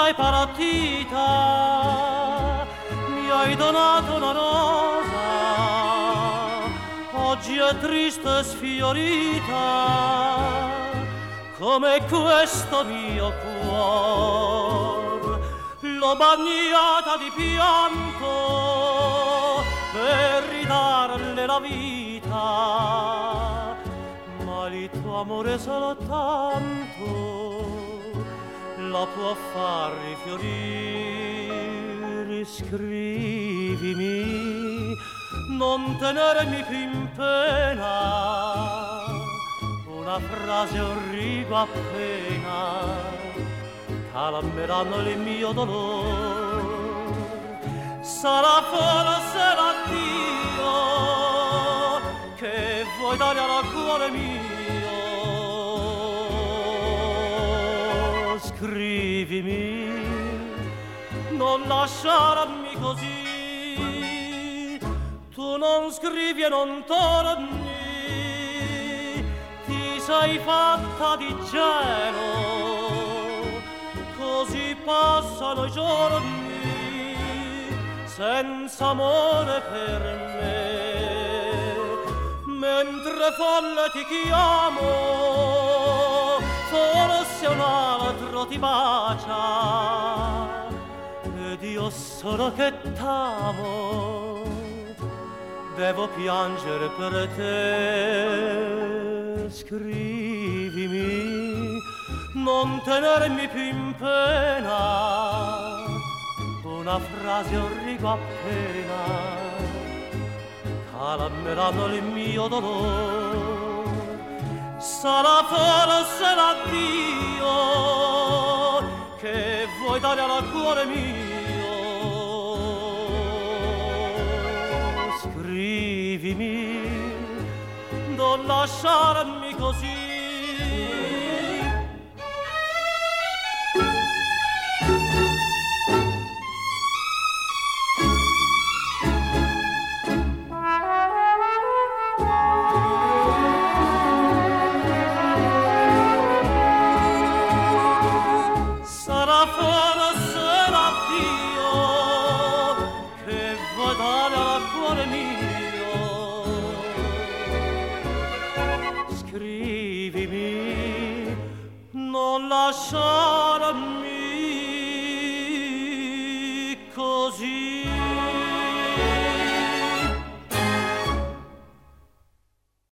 sei partita, mi hai donato una rosa, oggi è triste e sfiorita, come questo mio cuore, l'ho bagnata di pianto per ridarle la vita, ma il tuo amore soltanto la può far rifiorire. Scrivimi, non tenermi più in pena, una frase, un rigo appena calmeranno il mio dolore. Sarà forse l'addio che vuoi dare al cuore mio. Scrivimi, non lasciarmi così, tu non scrivi e non torni, ti sei fatta di gelo, così passano i giorni senza amore per me, mentre folle ti chiamo, forse un altro ti bacia, ed io solo che t'amo devo piangere per te. Scrivimi, non tenermi più in pena, una frase, un rigo appena calmeranno il mio dolore. Sarà forse l'addio che vuoi dare al cuore mio. Scrivimi, non lasciarmi così. Sarà forse l'addio che vuoi dare al cuore mio. Scrivimi, non lasciarmi così.